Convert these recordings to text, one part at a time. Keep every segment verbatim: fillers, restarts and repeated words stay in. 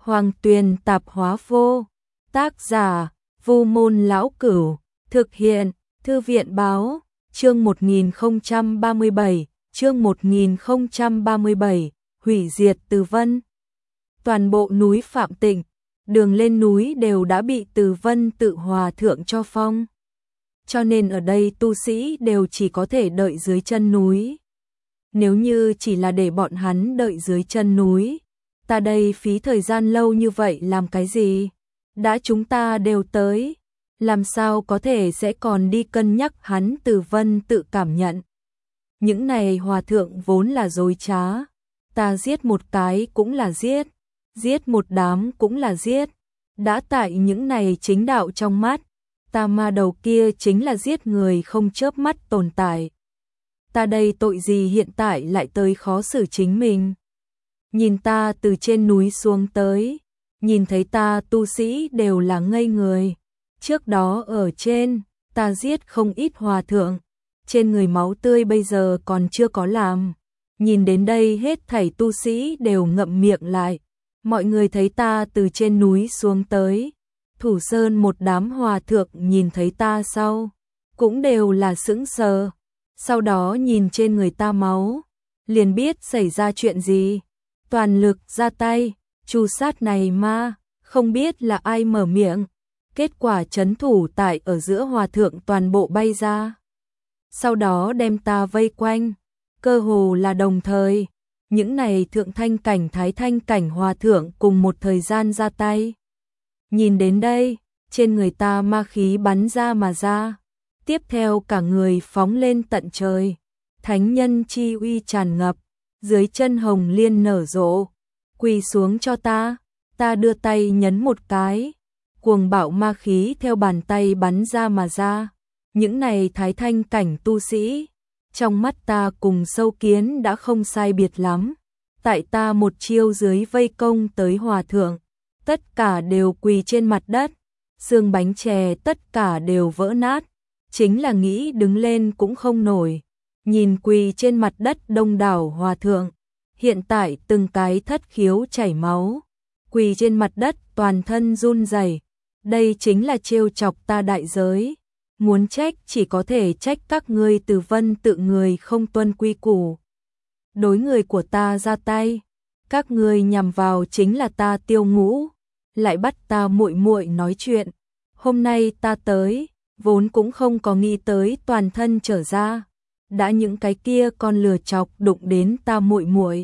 Hoàng Tuyền Tạp Hóa Vô. Tác giả: Vu Môn Lão Cửu. Thực hiện: Thư viện Báo. Chương một nghìn không trăm ba mươi bảy, chương một nghìn không trăm ba mươi bảy, hủy diệt Từ Vân. Toàn bộ núi Phạm Tịnh, đường lên núi đều đã bị Từ Vân tự hòa thượng cho phong. Cho nên ở đây tu sĩ đều chỉ có thể đợi dưới chân núi. Nếu như chỉ là để bọn hắn đợi dưới chân núi, ta đây phí thời gian lâu như vậy làm cái gì? Đã chúng ta đều tới, làm sao có thể sẽ còn đi cân nhắc hắn Từ Vân tự cảm nhận. Những này hòa thượng vốn là dối trá, ta giết một cái cũng là giết, giết một đám cũng là giết. Đã tại những này chính đạo trong mắt, ta ma đầu kia chính là giết người không chớp mắt tồn tại. Ta đây tội gì hiện tại lại tới khó xử chính mình. Nhìn ta từ trên núi xuống tới, nhìn thấy ta tu sĩ đều là ngây người. Trước đó ở trên, ta giết không ít hòa thượng, trên người máu tươi bây giờ còn chưa có làm. Nhìn đến đây hết thảy tu sĩ đều ngậm miệng lại. Mọi người thấy ta từ trên núi xuống tới, Thủ Sơn một đám hòa thượng nhìn thấy ta sau, cũng đều là sững sờ. Sau đó nhìn trên người ta máu, liền biết xảy ra chuyện gì. Toàn lực ra tay, tru sát này ma, không biết là ai mở miệng. Kết quả trấn thủ tại ở giữa hòa thượng toàn bộ bay ra. Sau đó đem ta vây quanh, cơ hồ là đồng thời. Những này thượng thanh cảnh thái thanh cảnh hòa thượng cùng một thời gian ra tay. Nhìn đến đây, trên người ta ma khí bắn ra mà ra. Tiếp theo cả người phóng lên tận trời. Thánh nhân chi uy tràn ngập, dưới chân hồng liên nở rộ. Quỳ xuống cho ta, ta đưa tay nhấn một cái. Cuồng bạo ma khí theo bàn tay bắn ra mà ra. Những này thái thanh cảnh tu sĩ, trong mắt ta cùng sâu kiến đã không sai biệt lắm. Tại ta một chiêu dưới vây công tới hòa thượng, tất cả đều quỳ trên mặt đất, xương bánh chè tất cả đều vỡ nát, chính là nghĩ đứng lên cũng không nổi. Nhìn quỳ trên mặt đất đông đảo hòa thượng, hiện tại từng cái thất khiếu chảy máu, quỳ trên mặt đất toàn thân run rẩy. Đây chính là trêu chọc ta đại giới. Muốn trách chỉ có thể trách các ngươi Từ Vân tự người không tuân quy củ. Đối người của ta ra tay, các ngươi nhằm vào chính là ta Tiêu Ngũ, lại bắt ta muội muội nói chuyện. Hôm nay ta tới, vốn cũng không có nghĩ tới toàn thân trở ra, đã những cái kia con lừa chọc đụng đến ta muội muội.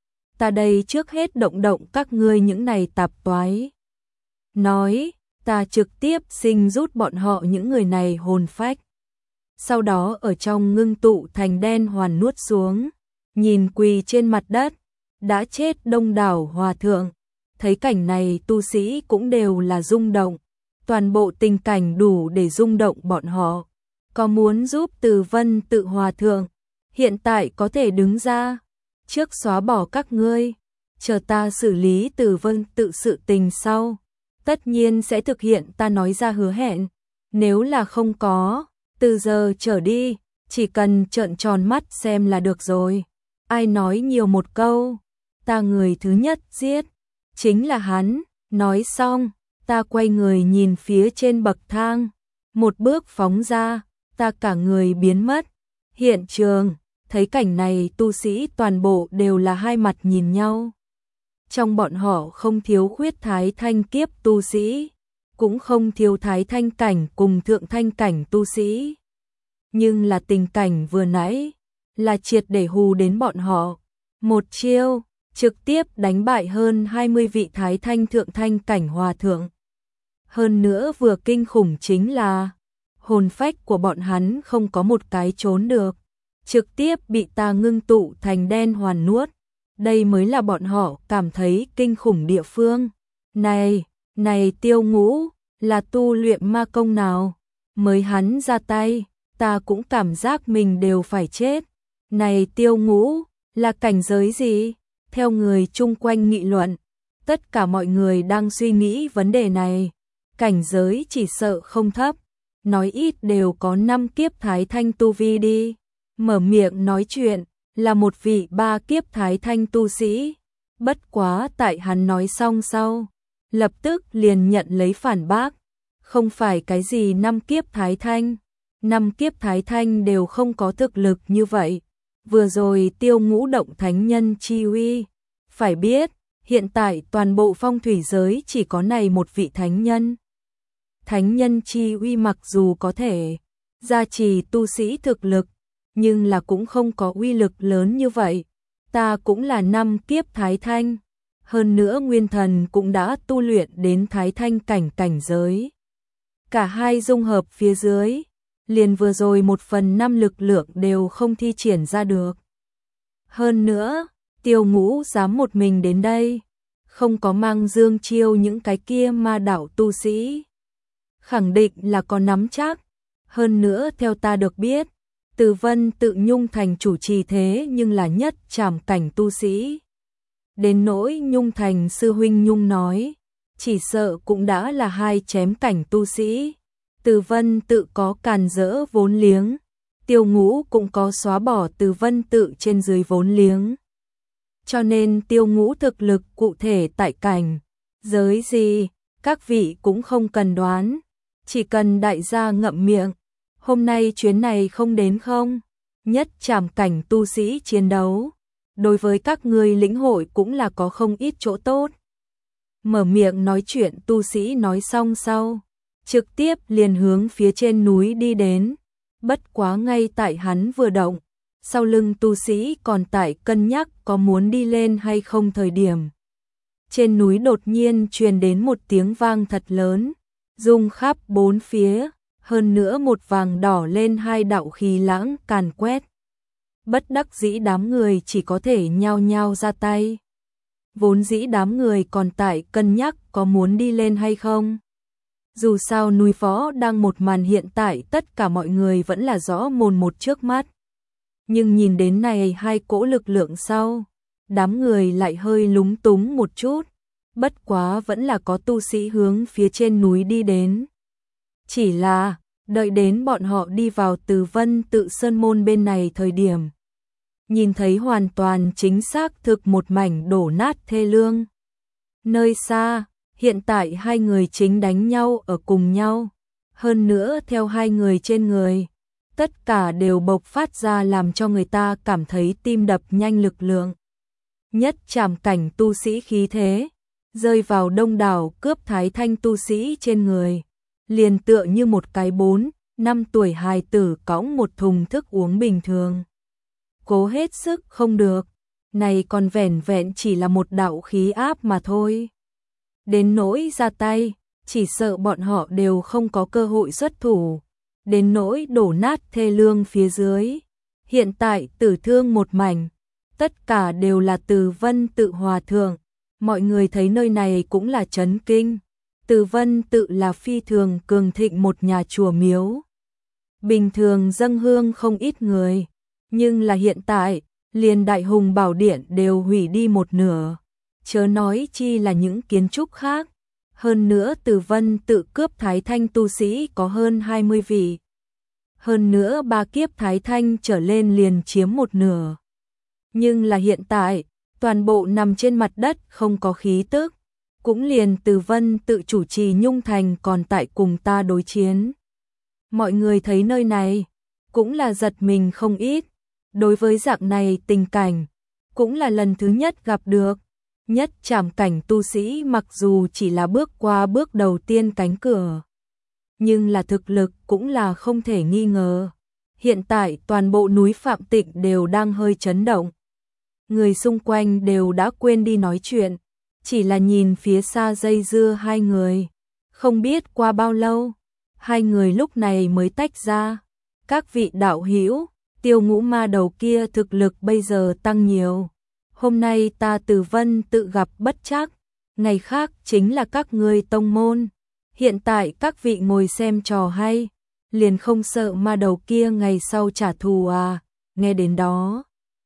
Ta đây trước hết động động các ngươi những này tạp toái. Nói, ta trực tiếp sinh rút bọn họ những người này hồn phách. Sau đó ở trong ngưng tụ thành đen hoàn nuốt xuống, nhìn quỳ trên mặt đất, đã chết đông đảo hòa thượng. Thấy cảnh này tu sĩ cũng đều là rung động, toàn bộ tình cảnh đủ để rung động bọn họ. Có muốn giúp Từ Vân tự hòa thượng, hiện tại có thể đứng ra, trước xóa bỏ các ngươi, chờ ta xử lý Từ Vân tự sự tình sau. Tất nhiên sẽ thực hiện ta nói ra hứa hẹn. Nếu là không có, từ giờ trở đi, chỉ cần trợn tròn mắt xem là được rồi. Ai nói nhiều một câu, ta người thứ nhất giết, chính là hắn. Nói xong, ta quay người nhìn phía trên bậc thang, một bước phóng ra, ta cả người biến mất. Hiện trường, thấy cảnh này tu sĩ toàn bộ đều là hai mặt nhìn nhau. Trong bọn họ không thiếu khuyết thái thanh kiếp tu sĩ, cũng không thiếu thái thanh cảnh cùng thượng thanh cảnh tu sĩ. Nhưng là tình cảnh vừa nãy, là triệt để hù đến bọn họ. Một chiêu, trực tiếp đánh bại hơn hai mươi vị thái thanh thượng thanh cảnh hòa thượng. Hơn nữa vừa kinh khủng chính là, hồn phách của bọn hắn không có một cái trốn được, trực tiếp bị ta ngưng tụ thành đen hoàn nuốt. Đây mới là bọn họ cảm thấy kinh khủng địa phương. Này, này Tiêu Ngũ, là tu luyện ma công nào? Mới hắn ra tay, ta cũng cảm giác mình đều phải chết. Này Tiêu Ngũ, là cảnh giới gì? Theo người chung quanh nghị luận, tất cả mọi người đang suy nghĩ vấn đề này. Cảnh giới chỉ sợ không thấp, nói ít đều có năm kiếp thái thanh tu vi đi. Mở miệng nói chuyện là một vị ba kiếp thái thanh tu sĩ. Bất quá tại hắn nói xong sau, lập tức liền nhận lấy phản bác, không phải cái gì năm kiếp Thái Thanh, năm kiếp Thái Thanh đều không có thực lực như vậy. Vừa rồi Tiêu Ngũ động thánh nhân chi uy, phải biết, hiện tại toàn bộ phong thủy giới chỉ có này một vị thánh nhân. Thánh nhân chi uy mặc dù có thể gia trì tu sĩ thực lực, nhưng là cũng không có uy lực lớn như vậy. Ta cũng là năm kiếp Thái Thanh, hơn nữa nguyên thần cũng đã tu luyện đến Thái Thanh cảnh cảnh giới. Cả hai dung hợp phía dưới, liền vừa rồi một phần năm lực lượng đều không thi triển ra được. Hơn nữa, Tiêu Ngũ dám một mình đến đây, không có mang Dương Chiêu những cái kia ma đạo tu sĩ. Khẳng định là có nắm chắc. Hơn nữa theo ta được biết, Từ Vân tự Nhung Thành chủ trì thế nhưng là nhất trảm cảnh tu sĩ. Đến nỗi Nhung Thành sư huynh Nhung nói, chỉ sợ cũng đã là hai chém cảnh tu sĩ. Từ Vân tự có càn rỡ vốn liếng, Tiêu Ngũ cũng có xóa bỏ Từ Vân tự trên dưới vốn liếng. Cho nên Tiêu Ngũ thực lực cụ thể tại cảnh giới gì, các vị cũng không cần đoán, chỉ cần đại gia ngậm miệng. Hôm nay chuyến này không đến không? Nhất trảm cảnh tu sĩ chiến đấu, đối với các ngươi lĩnh hội cũng là có không ít chỗ tốt. Mở miệng nói chuyện tu sĩ nói xong sau, trực tiếp liền hướng phía trên núi đi đến. Bất quá ngay tại hắn vừa động, sau lưng tu sĩ còn tại cân nhắc có muốn đi lên hay không thời điểm. Trên núi đột nhiên truyền đến một tiếng vang thật lớn, rung khắp bốn phía, hơn nữa một vàng đỏ lên hai đạo khí lãng càn quét. Bất đắc dĩ đám người chỉ có thể nhao nhao ra tay. Vốn dĩ đám người còn tại cân nhắc có muốn đi lên hay không. Dù sao núi Võ đang một màn hiện tại tất cả mọi người vẫn là rõ mồn một trước mắt. Nhưng nhìn đến này hai cỗ lực lượng sau, đám người lại hơi lúng túng một chút. Bất quá vẫn là có tu sĩ hướng phía trên núi đi đến. Chỉ là, đợi đến bọn họ đi vào Từ Vân tự sơn môn bên này thời điểm. Nhìn thấy hoàn toàn chính xác thực một mảnh đổ nát thê lương. Nơi xa, hiện tại hai người chính đánh nhau ở cùng nhau. Hơn nữa theo hai người trên người, tất cả đều bộc phát ra làm cho người ta cảm thấy tim đập nhanh lực lượng. Nhất trảm cảnh tu sĩ khí thế, rơi vào đông đảo cướp Thái Thanh tu sĩ trên người. Liền tựa như một cái bốn, năm tuổi hài tử cõng một thùng thức uống bình thường. Cố hết sức không được, này còn vẻn vẹn chỉ là một đạo khí áp mà thôi. Đến nỗi ra tay, chỉ sợ bọn họ đều không có cơ hội xuất thủ. Đến nỗi đổ nát thê lương phía dưới, hiện tại tử thương một mảnh, tất cả đều là Từ Vân tự hòa thượng. Mọi người thấy nơi này cũng là chấn kinh. Từ Vân tự là phi thường cường thịnh một nhà chùa miếu. Bình thường dâng hương không ít người, nhưng là hiện tại, liền Đại Hùng Bảo Điện đều hủy đi một nửa. Chớ nói chi là những kiến trúc khác. Hơn nữa Từ Vân tự cướp Thái Thanh tu sĩ có hơn hai mươi vị. Hơn nữa ba kiếp Thái Thanh trở lên liền chiếm một nửa. Nhưng là hiện tại, toàn bộ nằm trên mặt đất không có khí tức. Cũng liền Từ Vân tự chủ trì Nhung Thành còn tại cùng ta đối chiến. Mọi người thấy nơi này, cũng là giật mình không ít. Đối với dạng này tình cảnh, cũng là lần thứ nhất gặp được. Nhất trảm cảnh tu sĩ mặc dù chỉ là bước qua bước đầu tiên cánh cửa, nhưng là thực lực cũng là không thể nghi ngờ. Hiện tại toàn bộ núi Phạm Tịnh đều đang hơi chấn động. Người xung quanh đều đã quên đi nói chuyện, chỉ là nhìn phía xa dây dưa hai người. Không biết qua bao lâu, hai người lúc này mới tách ra. Các vị đạo hữu, Tiêu Ngũ ma đầu kia thực lực bây giờ tăng nhiều. Hôm nay ta Từ Vân tự gặp bất trắc, ngày khác chính là các ngươi tông môn. Hiện tại các vị ngồi xem trò hay, liền không sợ ma đầu kia ngày sau trả thù à? Nghe đến đó,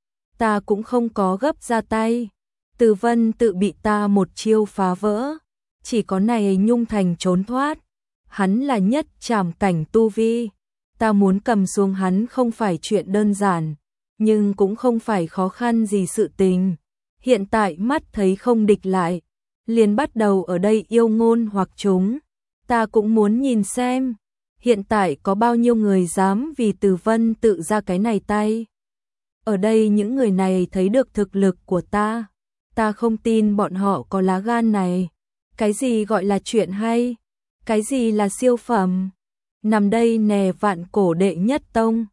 ta cũng không có gấp ra tay. Từ Vân tự bị ta một chiêu phá vỡ, chỉ có này Nhung Thành trốn thoát. Hắn là nhất trảm cảnh tu vi, ta muốn cầm xuống hắn không phải chuyện đơn giản, nhưng cũng không phải khó khăn gì sự tình. hiện tại mắt thấy không địch lại, liền bắt đầu ở đây yêu ngôn hoặc chúng. Ta cũng muốn nhìn xem, hiện tại có bao nhiêu người dám vì Từ Vân tự ra cái này tay. Ở đây những người này thấy được thực lực của ta, ta không tin bọn họ có lá gan này. Cái gì gọi là chuyện hay? Cái gì là siêu phẩm? Nằm đây nè Vạn Cổ đệ nhất tông,